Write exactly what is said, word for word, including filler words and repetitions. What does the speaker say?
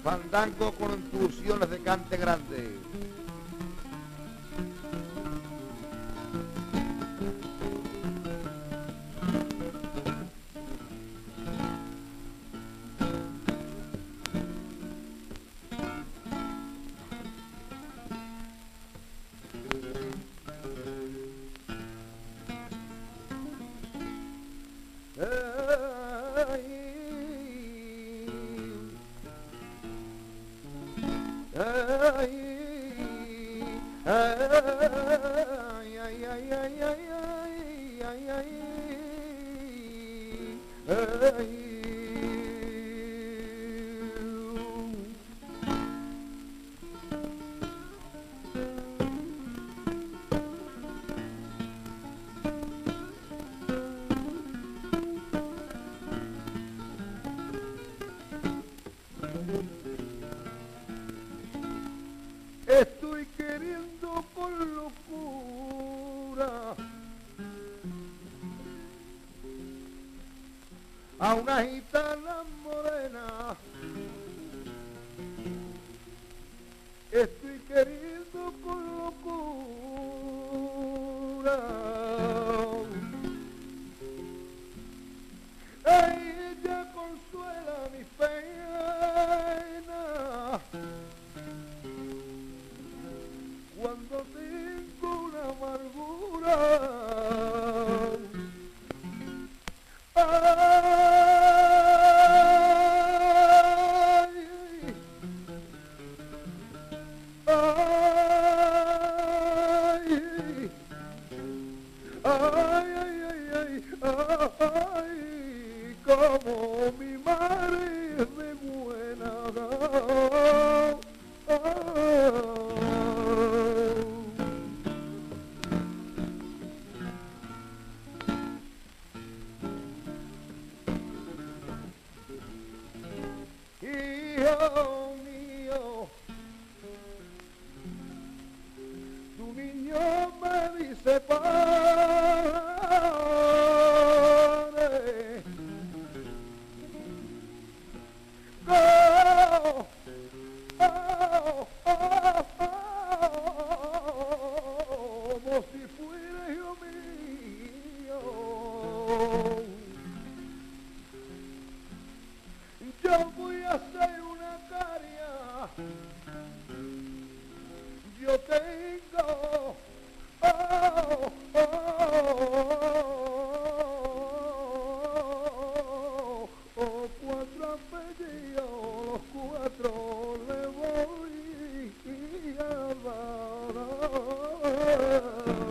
fandango con incursiones de cante grande. Estoy queriendo con locura a una gitana morena. Estoy queriendo con locura. Ella consuela mi pena cuando tengo una amargura. Ay, ay, ay, ay, ay, como mi madre es de buena. Hijo mío, tu niño me dice padre, go, oh, oh, oh, como si fuera hijo mío. Yo voy a hacer una caria, yo tengo oh, oh, oh, oh, cuatro apellidos, los cuatro le voy a dar.